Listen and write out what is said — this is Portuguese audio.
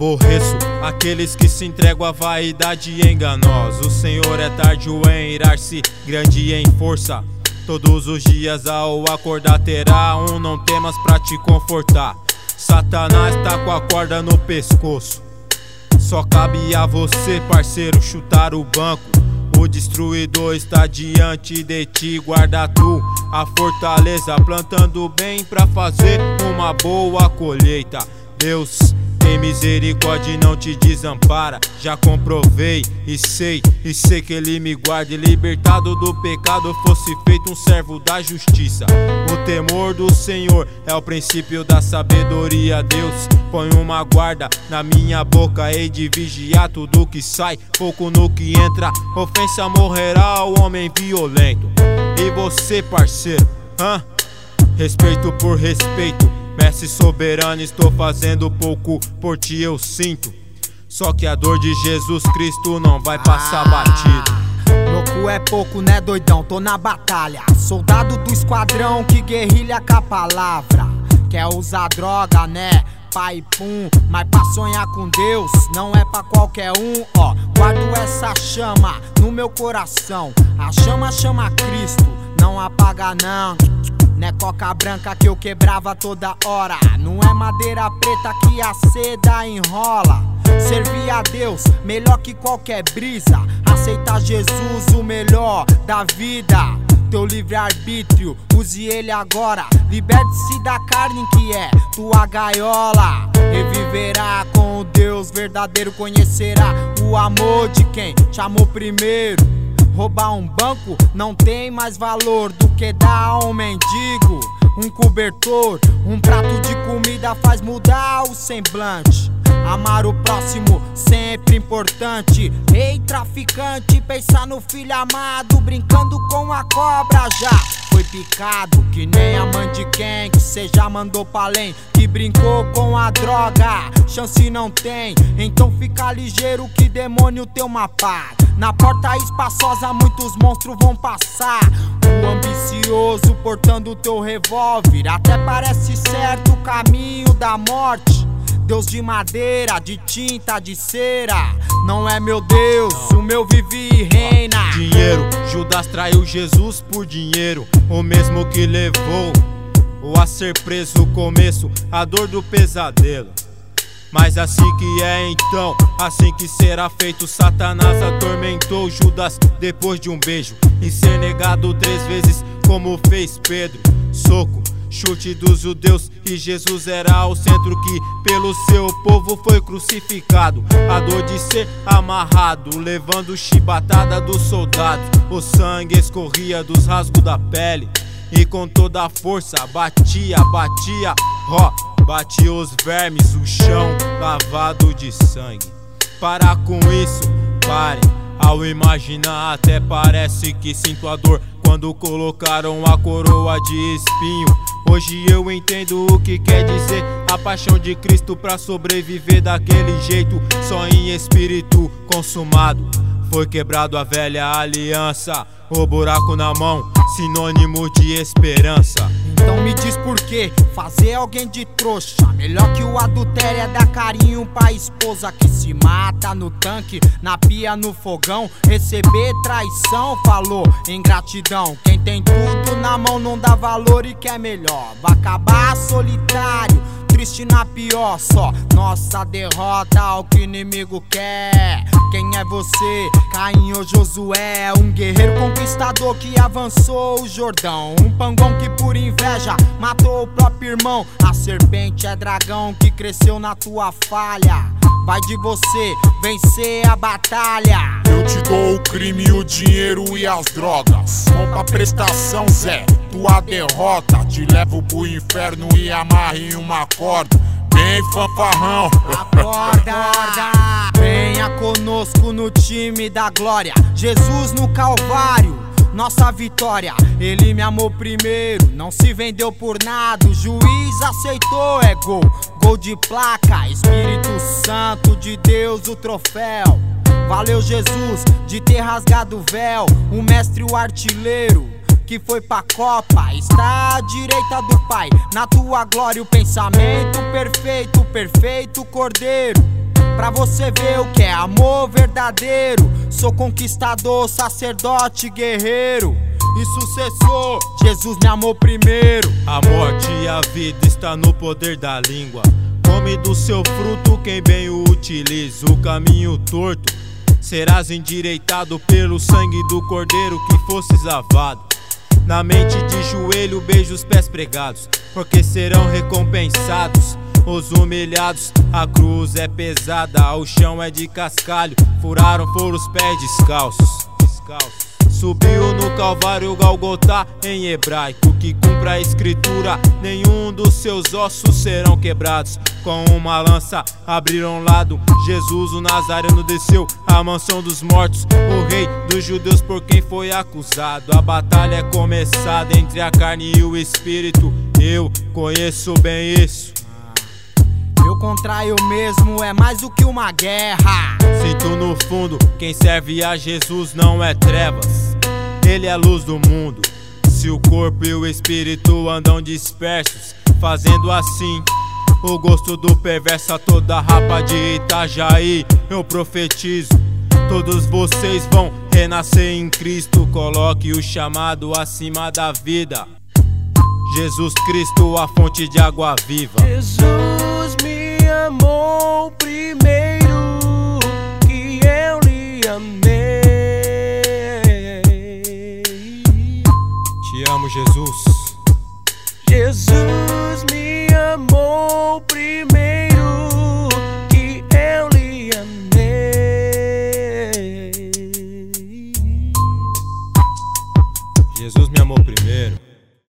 Aborreço aqueles que se entregam à vaidade enganosa. O Senhor é tardio em irar-se, grande em força. Todos os dias ao acordar terá não temas pra te confortar. Satanás tá com a corda no pescoço. Só cabe a você, parceiro, chutar o banco. O destruidor está diante de ti, guarda tu a fortaleza, plantando bem pra fazer uma boa colheita. Deus tem misericórdia e não te desampara. Já comprovei e sei que Ele me guarda. E libertado do pecado, fosse feito um servo da justiça. O temor do Senhor é o princípio da sabedoria. Deus põe uma guarda na minha boca, hei de vigiar tudo que sai, pouco no que entra. Ofensa morrerá o homem violento. E você, parceiro, respeito por respeito. Mestre soberano, estou fazendo pouco por ti, eu sinto. Só que a dor de Jesus Cristo não vai passar batido. Louco é pouco, né, doidão? Tô na batalha. Soldado do esquadrão que guerrilha com a palavra. Quer usar droga, né? Pai pum, mas pra sonhar com Deus não é pra qualquer um, ó. Guardo essa chama no meu coração. A chama chama Cristo, não apaga não. Não é coca branca que eu quebrava toda hora. Não é madeira preta que a seda enrola. Servir a Deus melhor que qualquer brisa. Aceitar Jesus o melhor da vida. Teu livre-arbítrio, use ele agora. Liberte-se da carne que é tua gaiola. Reviverá com o Deus verdadeiro. Conhecerá o amor de quem te amou primeiro. Roubar um banco não tem mais valor do que dar a um mendigo um cobertor. Um prato de comida faz mudar o semblante. Amar o próximo sempre importante. Ei, traficante, pensar no filho amado, brincando com a cobra já foi picado, que nem a mãe de quem que cê já mandou pra além, que brincou com a droga, chance não tem. Então fica ligeiro que demônio tem uma pá. Na porta espaçosa muitos monstros vão passar. O ambicioso portando teu revólver, até parece certo o caminho da morte. Deus de madeira, de tinta, de cera, não é meu Deus, o meu vive e reina. Dinheiro, Judas traiu Jesus por dinheiro, o mesmo que levou o a ser preso. O começo, a dor do pesadelo. Mas assim que é então, assim que será feito. Satanás atormentou Judas depois de um beijo e ser negado 3 vezes como fez Pedro. Soco, chute dos judeus, e Jesus era o centro que pelo seu povo foi crucificado. A dor de ser amarrado, levando chibatada dos soldados. O sangue escorria dos rasgos da pele e com toda a força batia, batia os vermes, o chão lavado de sangue. Para com isso, parem. Ao imaginar até parece que sinto a dor quando colocaram a coroa de espinho. Hoje eu entendo o que quer dizer a paixão de Cristo pra sobreviver daquele jeito. Só em espírito consumado foi quebrado a velha aliança. O buraco na mão, sinônimo de esperança. Então me diz por que fazer alguém de trouxa melhor que o adultério é dar carinho pra esposa que se mata no tanque, na pia, no fogão. Receber traição, falou ingratidão. Quem tem tudo na mão não dá valor e quer melhor. Vai acabar solitário, triste na pior. Só nossa derrota, o que o inimigo quer. Quem é você? Caim ou Josué? Um guerreiro conquistador que avançou o Jordão. Um pangão que por inveja matou o próprio irmão. A serpente é dragão que cresceu na tua falha. Vai de você vencer a batalha. Eu te dou o crime, o dinheiro e as drogas. Compra a prestação, Zé, tua derrota. Te levo pro inferno e amarre em uma corda. Vem, fanfarrão, acorda. Venha conosco no time da glória. Jesus no Calvário, nossa vitória. Ele me amou primeiro, não se vendeu por nada. O juiz aceitou, é gol, gol de placa. Espírito Santo de Deus, o troféu. Valeu Jesus de ter rasgado o véu. O mestre, o artilheiro que foi pra Copa, está à direita do Pai. Na tua glória o pensamento perfeito, perfeito Cordeiro. pra você ver o que é amor verdadeiro. Sou conquistador, sacerdote, guerreiro e sucessor. Jesus me amou primeiro. A morte e a vida está no poder da língua. Come do seu fruto quem bem o utiliza. O caminho torto serás endireitado pelo sangue do cordeiro que fostes lavado. Na mente de joelho beijo os pés pregados, porque serão recompensados os humilhados. A cruz é pesada, o chão é de cascalho. Furaram foram os pés descalços. Subiu no Calvário Golgotá em hebraico, que cumpra a escritura, nenhum dos seus ossos serão quebrados. Com uma lança abriram lado, Jesus o Nazareno desceu à mansão dos mortos, o rei dos judeus por quem foi acusado. A batalha é começada entre a carne e o espírito, eu conheço bem isso. Eu contra eu mesmo é mais do que uma guerra. Sinto no fundo, quem serve a Jesus não é trevas, ele é a luz do mundo. Se o corpo e o espírito andam dispersos, fazendo assim o gosto do perverso a toda rapa de Itajaí, eu profetizo, todos vocês vão renascer em Cristo. Coloque o chamado acima da vida, Jesus Cristo, a fonte de água viva. Jesus me amou primeiro que eu lhe amei. Te amo, Jesus. Jesus me amou primeiro que eu lhe amei. Jesus me amou primeiro.